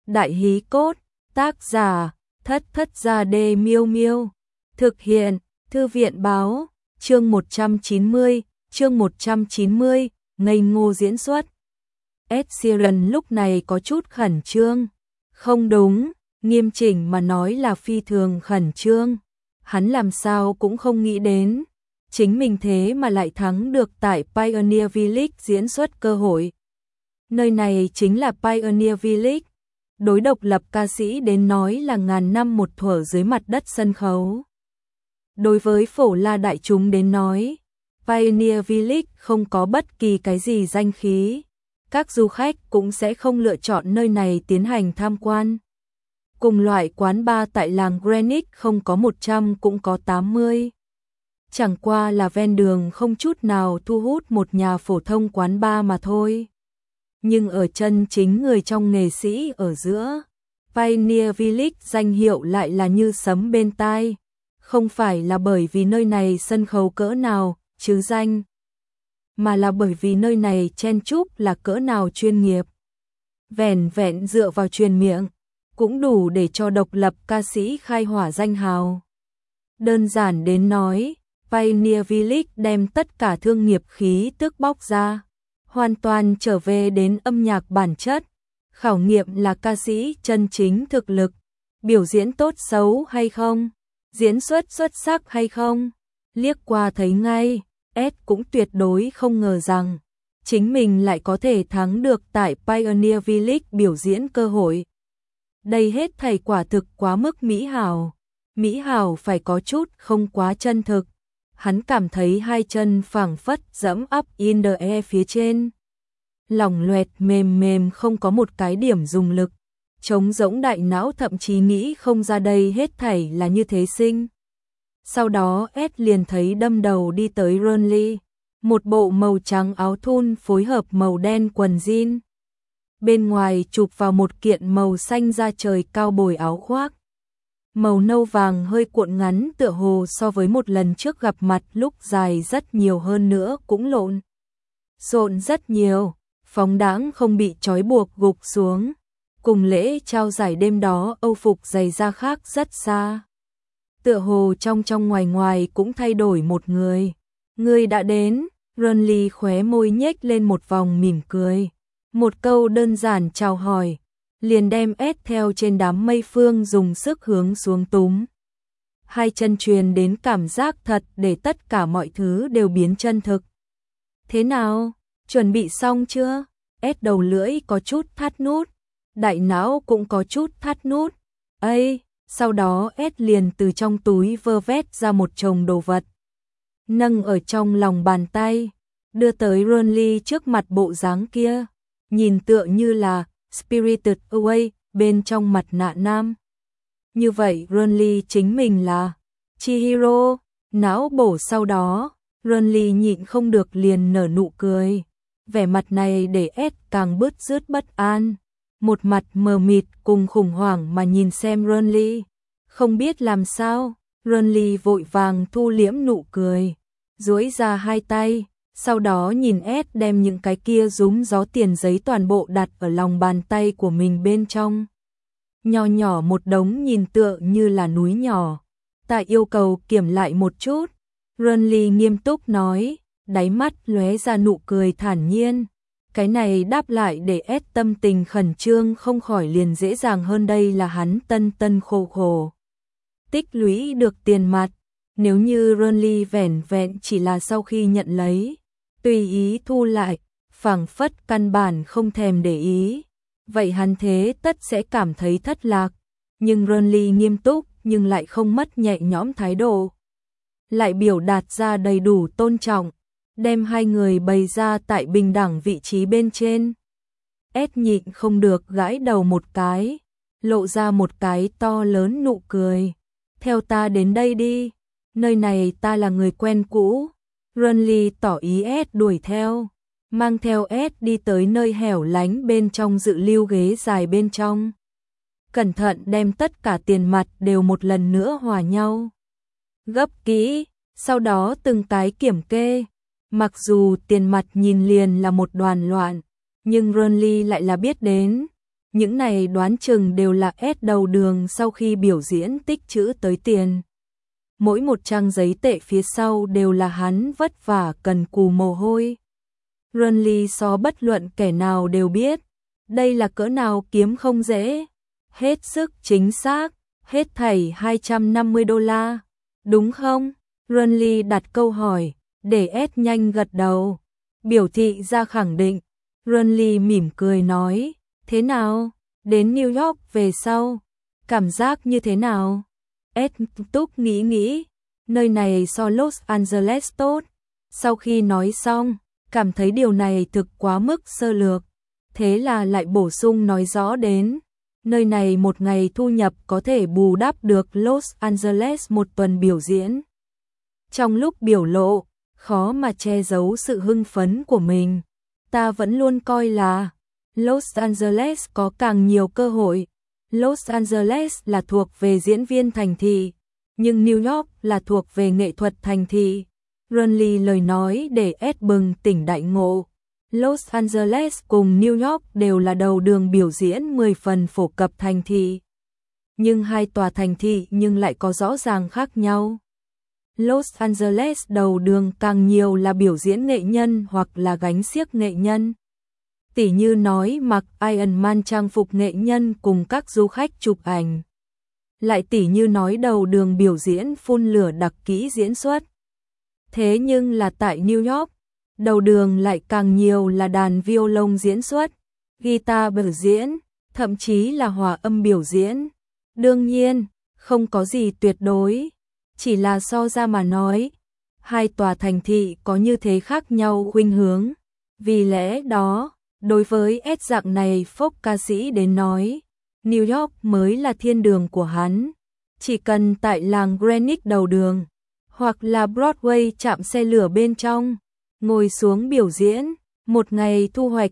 Đại hí cốt, tác giả, Thất Thất Gia Đê Miêu Miêu. Thực hiện, Thư viện báo, chương 190, ngây ngô diễn xuất. Ed Sheeran lúc này có chút khẩn trương. Không đúng, nghiêm chỉnh mà nói là phi thường khẩn trương. Hắn làm sao cũng không nghĩ đến. Chính mình thế mà lại thắng được tại Pioneer Village diễn xuất cơ hội. Nơi này chính là Pioneer Village. Đối độc lập ca sĩ đến nói là ngàn năm một thuở dưới mặt đất sân khấu. Đối với phổ la đại chúng đến nói, Pioneer Village không có bất kỳ cái gì danh khí. Các du khách cũng sẽ không lựa chọn nơi này tiến hành tham quan. Cùng loại quán bar tại làng Greenwich không có 100 cũng có 80. Chẳng qua là ven đường không chút nào thu hút một nhà phổ thông quán bar mà thôi. Nhưng ở chân chính người trong nghệ sĩ ở giữa, Pioneer Village danh hiệu lại là như sấm bên tai. Không phải là bởi vì nơi này sân khấu cỡ nào, chứ danh, mà là bởi vì nơi này chen chúc là cỡ nào chuyên nghiệp. Vẻn vẹn dựa vào truyền miệng, cũng đủ để cho độc lập ca sĩ khai hỏa danh hào. Đơn giản đến nói, Pioneer Village đem tất cả thương nghiệp khí tức bóc ra, hoàn toàn trở về đến âm nhạc bản chất. Khảo nghiệm là ca sĩ chân chính thực lực, biểu diễn tốt xấu hay không, diễn xuất xuất sắc hay không. Liếc qua thấy ngay, Ed cũng tuyệt đối không ngờ rằng chính mình lại có thể thắng được tại Pioneer Village biểu diễn cơ hội. Đây hết thảy quả thực quá mức mỹ hảo. Mỹ hảo phải có chút không quá chân thực. Hắn cảm thấy hai chân phảng phất dẫm up in the air phía trên. Lỏng loẹt mềm mềm không có một cái điểm dùng lực. Trống rỗng đại não thậm chí nghĩ không ra đây hết thảy là như thế sinh. Sau đó Ed liền thấy đâm đầu đi tới Ronly. Một bộ màu trắng áo thun phối hợp màu đen quần jean. Bên ngoài chụp vào một kiện màu xanh da trời cao bồi áo khoác. Màu nâu vàng hơi cuộn ngắn tựa hồ so với một lần trước gặp mặt lúc dài rất nhiều hơn nữa cũng lộn xộn rất nhiều, phóng đãng không bị trói buộc gục xuống. Cùng lễ trao giải đêm đó âu phục giày da khác rất xa. Tựa hồ trong ngoài ngoài cũng thay đổi một người. Người đã đến, Ronly khóe môi nhếch lên một vòng mỉm cười. Một câu đơn giản chào hỏi, liền đem Ed theo trên đám mây phương dùng sức hướng xuống túm. Hai chân truyền đến cảm giác thật để tất cả mọi thứ đều biến chân thực. Thế nào, chuẩn bị xong chưa? Ed đầu lưỡi có chút thắt nút, đại não cũng có chút thắt nút. Ây, sau đó Ed liền từ trong túi vơ vét ra một chồng đồ vật. Nâng ở trong lòng bàn tay, đưa tới Ronly trước mặt bộ dáng kia. Nhìn tựa như là Spirited Away bên trong mặt nạ nam. Như vậy Ronly chính mình là Chihiro. Não bổ sau đó, Ronly nhịn không được liền nở nụ cười. Vẻ mặt này để Ed càng bứt rứt bất an. Một mặt mờ mịt cùng khủng hoảng mà nhìn xem Ronly. Không biết làm sao, Ronly vội vàng thu liễm nụ cười, duỗi ra hai tay. Sau đó nhìn Ed đem những cái kia rúm gió tiền giấy toàn bộ đặt ở lòng bàn tay của mình bên trong. Nho nhỏ một đống nhìn tựa như là núi nhỏ. Ta yêu cầu kiểm lại một chút. Ronly nghiêm túc nói, đáy mắt lóe ra nụ cười thản nhiên. Cái này đáp lại để Ed tâm tình khẩn trương không khỏi liền dễ dàng hơn. Đây là hắn tân khổ khổ tích lũy được tiền mặt. Nếu như Ronly vẻn vẹn chỉ là sau khi nhận lấy, tùy ý thu lại, phảng phất căn bản không thèm để ý, vậy hắn thế tất sẽ cảm thấy thất lạc. Nhưng Ronly nghiêm túc nhưng lại không mất nhẹ nhõm thái độ, lại biểu đạt ra đầy đủ tôn trọng, đem hai người bày ra tại bình đẳng vị trí bên trên. Ed nhịn không được gãi đầu một cái, lộ ra một cái to lớn nụ cười. Theo ta đến đây đi, nơi này ta là người quen cũ. Ronly tỏ ý Ed đuổi theo, mang theo Ed đi tới nơi hẻo lánh bên trong dự lưu ghế dài bên trong. Cẩn thận đem tất cả tiền mặt đều một lần nữa hòa nhau. Gấp kỹ, sau đó từng cái kiểm kê. Mặc dù tiền mặt nhìn liền là một đoàn loạn, nhưng Ronly lại là biết đến. Những này đoán chừng đều là S đầu đường sau khi biểu diễn tích trữ tới tiền. Mỗi một trang giấy tệ phía sau đều là hắn vất vả cần cù mồ hôi. Runly so bất luận kẻ nào đều biết, đây là cỡ nào kiếm không dễ. Hết sức chính xác, hết thảy $250, đúng không? Runly đặt câu hỏi, để S nhanh gật đầu, biểu thị ra khẳng định. Runly mỉm cười nói, thế nào, đến New York về sau, cảm giác như thế nào? S túc nghĩ, nơi này so Los Angeles tốt. Sau khi nói xong, cảm thấy điều này thực quá mức sơ lược, thế là lại bổ sung nói rõ đến, nơi này một ngày thu nhập có thể bù đắp được Los Angeles một tuần biểu diễn. Trong lúc biểu lộ, khó mà che giấu sự hưng phấn của mình, ta vẫn luôn coi là Los Angeles có càng nhiều cơ hội. Los Angeles là thuộc về diễn viên thành thị, nhưng New York là thuộc về nghệ thuật thành thị. Runly lời nói để S bừng tỉnh đại ngộ. Los Angeles cùng New York đều là đầu đường biểu diễn 10 phần phổ cập thành thị. Nhưng hai tòa thành thị nhưng lại có rõ ràng khác nhau. Los Angeles đầu đường càng nhiều là biểu diễn nghệ nhân hoặc là gánh xiếc nghệ nhân. Tỉ như nói mặc Iron Man trang phục nghệ nhân cùng các du khách chụp ảnh. Lại tỉ như nói đầu đường biểu diễn phun lửa đặc kỹ diễn xuất. Thế nhưng là tại New York, đầu đường lại càng nhiều là đàn violon diễn xuất, guitar biểu diễn, thậm chí là hòa âm biểu diễn. Đương nhiên, không có gì tuyệt đối, chỉ là so ra mà nói, hai tòa thành thị có như thế khác nhau khuynh hướng. Vì lẽ đó, đối với S dạng này folk ca sĩ đến nói, New York mới là thiên đường của hắn. Chỉ cần tại làng Greenwich đầu đường, hoặc là Broadway chạm xe lửa bên trong, ngồi xuống biểu diễn, một ngày thu hoạch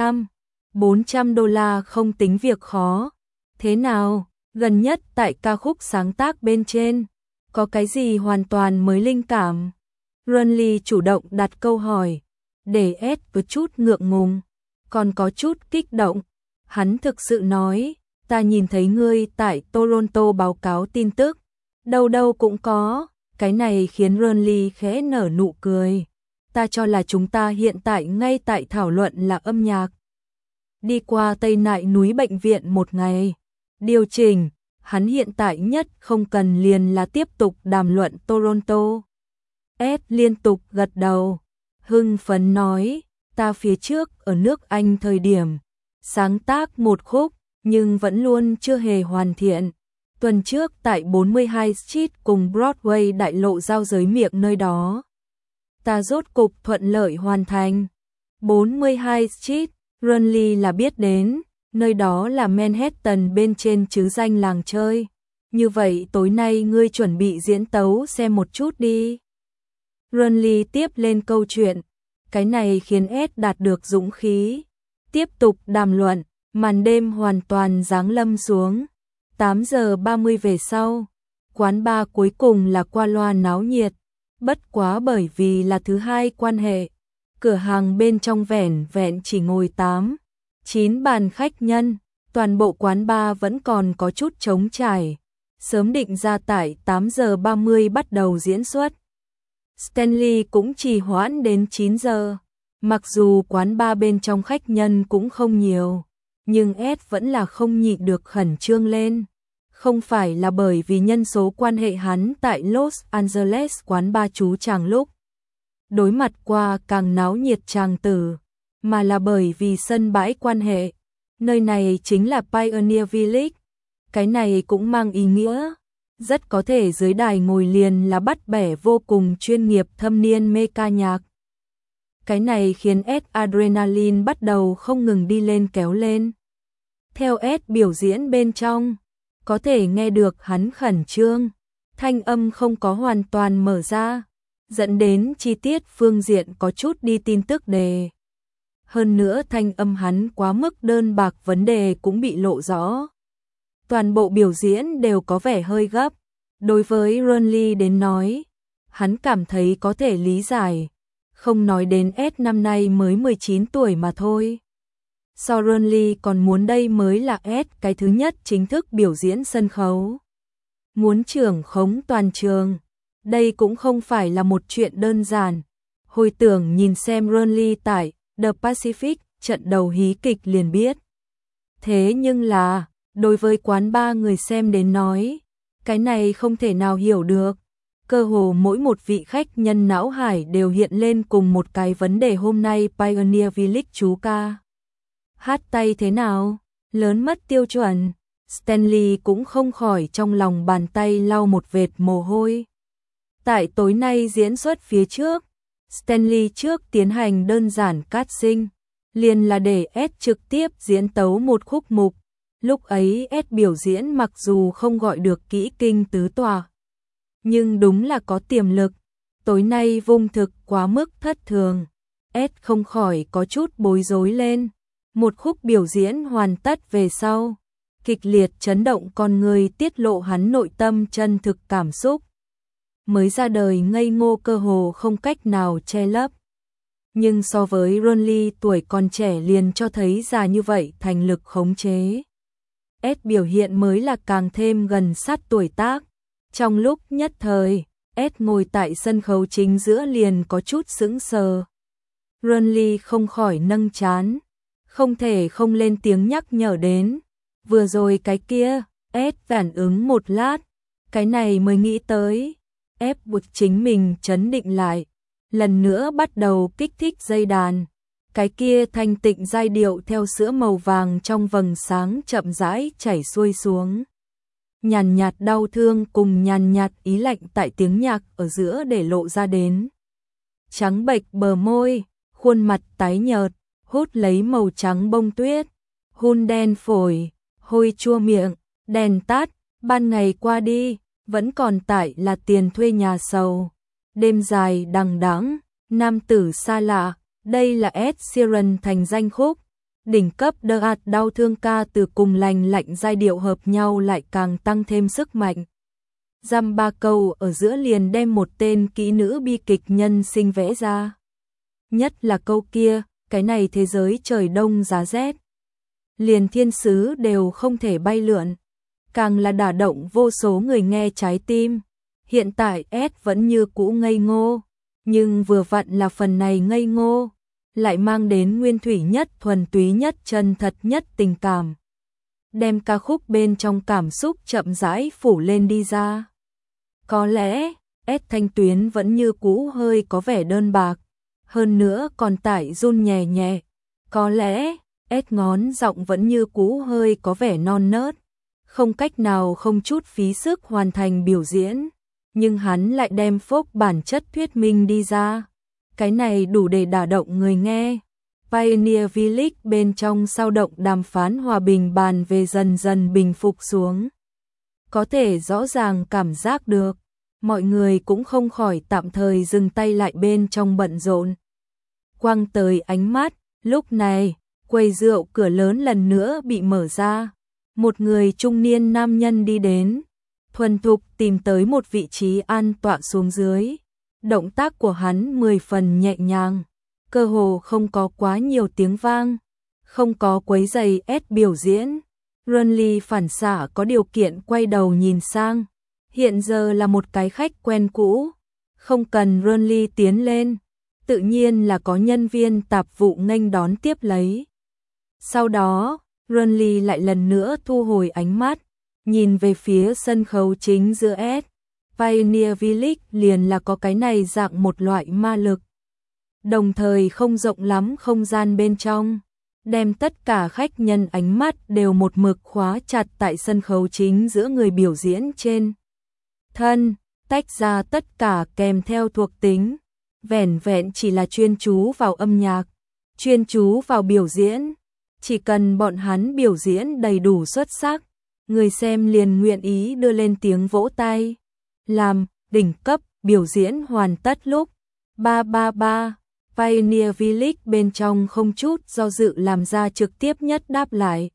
$300-400 không tính việc khó. Thế nào, gần nhất tại ca khúc sáng tác bên trên, có cái gì hoàn toàn mới linh cảm? Runly chủ động đặt câu hỏi, để S có chút ngượng ngùng, còn có chút kích động. Hắn thực sự nói, ta nhìn thấy ngươi tại Toronto báo cáo tin tức, đâu đâu cũng có. Cái này khiến Runly khẽ nở nụ cười. Ta cho là chúng ta hiện tại ngay tại thảo luận là âm nhạc. Đi qua Tây Nại núi bệnh viện một ngày, điều chỉnh, hắn hiện tại nhất không cần liền là tiếp tục đàm luận Toronto. S liên tục gật đầu, hưng phấn nói, ta phía trước ở nước Anh thời điểm, sáng tác một khúc, nhưng vẫn luôn chưa hề hoàn thiện. Tuần trước tại 42 Street cùng Broadway đại lộ giao giới miệng nơi đó, ta rốt cục thuận lợi hoàn thành. 42 Street, Runly là biết đến, nơi đó là Manhattan bên trên chứ danh làng chơi. Như vậy tối nay ngươi chuẩn bị diễn tấu xem một chút đi. Runly tiếp lên câu chuyện, cái này khiến S đạt được dũng khí. Tiếp tục đàm luận, màn đêm hoàn toàn giáng lâm xuống. 8:30 về sau, quán bar cuối cùng là qua loa náo nhiệt, bất quá bởi vì là thứ hai quan hệ, cửa hàng bên trong vẻn vẹn chỉ ngồi 8-9 bàn khách nhân, toàn bộ quán bar vẫn còn có chút trống trải, sớm định ra tại 8:30 bắt đầu diễn xuất. Stanley cũng trì hoãn đến 9 giờ, mặc dù quán bar bên trong khách nhân cũng không nhiều. Nhưng S vẫn là không nhịn được khẩn trương lên. Không phải là bởi vì nhân số quan hệ hắn tại Los Angeles quán ba chú chàng lúc đối mặt qua càng náo nhiệt chàng tử, mà là bởi vì sân bãi quan hệ. Nơi này chính là Pioneer Village. Cái này cũng mang ý nghĩa, rất có thể dưới đài ngồi liền là bắt bẻ vô cùng chuyên nghiệp thâm niên mê ca nhạc. Cái này khiến S adrenaline bắt đầu không ngừng đi lên kéo lên. Theo S biểu diễn bên trong, có thể nghe được hắn khẩn trương, thanh âm không có hoàn toàn mở ra, dẫn đến chi tiết phương diện có chút đi tin tức đề. Hơn nữa thanh âm hắn quá mức đơn bạc, vấn đề cũng bị lộ rõ. Toàn bộ biểu diễn đều có vẻ hơi gấp. Đối với Runly đến nói, hắn cảm thấy có thể lý giải, không nói đến S năm nay mới 19 tuổi mà thôi. So Ronly còn muốn đây mới là S cái thứ nhất chính thức biểu diễn sân khấu. Muốn trưởng khống toàn trường, đây cũng không phải là một chuyện đơn giản. Hồi tưởng nhìn xem Ronly tại The Pacific, trận đầu hí kịch liền biết. Thế nhưng là, đối với quán ba người xem đến nói, cái này không thể nào hiểu được. Cơ hồ mỗi một vị khách nhân não hải đều hiện lên cùng một cái vấn đề hôm nay Pioneer Village chú ca. Hát tay thế nào? Lớn mất tiêu chuẩn. Stanley cũng không khỏi trong lòng bàn tay lau một vệt mồ hôi. Tại tối nay diễn xuất phía trước, Stanley trước tiến hành đơn giản casting, liền là để S trực tiếp diễn tấu một khúc mục. Lúc ấy S biểu diễn mặc dù không gọi được kỹ kinh tứ tòa, nhưng đúng là có tiềm lực. Tối nay vung thực quá mức thất thường, S không khỏi có chút bối rối lên. Một khúc biểu diễn hoàn tất về sau, kịch liệt chấn động con người tiết lộ hắn nội tâm chân thực cảm xúc. Mới ra đời ngây ngô cơ hồ không cách nào che lấp. Nhưng so với Ronly tuổi còn trẻ liền cho thấy già như vậy thành lực khống chế. S biểu hiện mới là càng thêm gần sát tuổi tác. Trong lúc nhất thời, S ngồi tại sân khấu chính giữa liền có chút sững sờ. Ronly không khỏi nâng trán, không thể không lên tiếng nhắc nhở đến. Vừa rồi cái kia, S phản ứng một lát, cái này mới nghĩ tới. Ép buộc chính mình trấn định lại, lần nữa bắt đầu kích thích dây đàn. Cái kia thanh tịnh giai điệu theo sữa màu vàng trong vầng sáng chậm rãi chảy xuôi xuống. Nhàn nhạt đau thương cùng nhàn nhạt ý lạnh tại tiếng nhạc ở giữa để lộ ra đến. Trắng bệch bờ môi, khuôn mặt tái nhợt, hút lấy màu trắng bông tuyết, hun đen phổi, hôi chua miệng, đèn tắt, ban ngày qua đi, vẫn còn tại là tiền thuê nhà sầu. Đêm dài đằng đẵng, nam tử xa lạ, đây là Ed Sheeran thành danh khúc. Đỉnh cấp The Art đau thương ca từ cùng lành lạnh giai điệu hợp nhau lại càng tăng thêm sức mạnh. Dăm ba câu ở giữa liền đem một tên kỹ nữ bi kịch nhân sinh vẽ ra. Nhất là câu kia, cái này thế giới trời đông giá rét, liền thiên sứ đều không thể bay lượn, càng là đả động vô số người nghe trái tim. Hiện tại S vẫn như cũ ngây ngô, nhưng vừa vặn là phần này ngây ngô lại mang đến nguyên thủy nhất, thuần túy nhất, chân thật nhất tình cảm. Đem ca khúc bên trong cảm xúc chậm rãi phủ lên đi ra. Có lẽ, S thanh tuyến vẫn như cũ hơi có vẻ đơn bạc, hơn nữa còn tải run nhẹ nhẹ. Có lẽ, S ngón giọng vẫn như cũ hơi có vẻ non nớt, không cách nào không chút phí sức hoàn thành biểu diễn. Nhưng hắn lại đem phốc bản chất thuyết minh đi ra. Cái này đủ để đả động người nghe. Pioneer Village bên trong sao động đàm phán hòa bình bàn về dần dần bình phục xuống. Có thể rõ ràng cảm giác được, mọi người cũng không khỏi tạm thời dừng tay lại bên trong bận rộn. Quăng tới ánh mắt, lúc này, quầy rượu cửa lớn lần nữa bị mở ra. Một người trung niên nam nhân đi đến, thuần thục tìm tới một vị trí an tọa xuống dưới. Động tác của hắn 10 phần nhẹ nhàng, cơ hồ không có quá nhiều tiếng vang, không có quấy rầy S biểu diễn. Ronly phản xạ có điều kiện quay đầu nhìn sang, hiện giờ là một cái khách quen cũ, không cần Ronly tiến lên, tự nhiên là có nhân viên tạp vụ nghênh đón tiếp lấy. Sau đó, Ronly lại lần nữa thu hồi ánh mắt, nhìn về phía sân khấu chính giữa S. Pioneer Village liền là có cái này dạng một loại ma lực. Đồng thời không rộng lắm không gian bên trong, đem tất cả khách nhân ánh mắt đều một mực khóa chặt tại sân khấu chính giữa người biểu diễn trên thân, tách ra tất cả kèm theo thuộc tính, vẻn vẹn chỉ là chuyên chú vào âm nhạc, chuyên chú vào biểu diễn. Chỉ cần bọn hắn biểu diễn đầy đủ xuất sắc, người xem liền nguyện ý đưa lên tiếng vỗ tay. Làm đỉnh cấp biểu diễn hoàn tất lúc 333, Pioneer Village bên trong không chút do dự làm ra trực tiếp nhất đáp lại.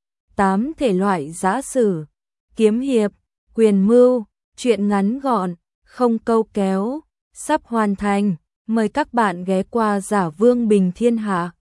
8 thể loại giả sử, kiếm hiệp, quyền mưu, truyện ngắn gọn, không câu kéo, sắp hoàn thành. Mời các bạn ghé qua Giả Vương Bình Thiên Hạ.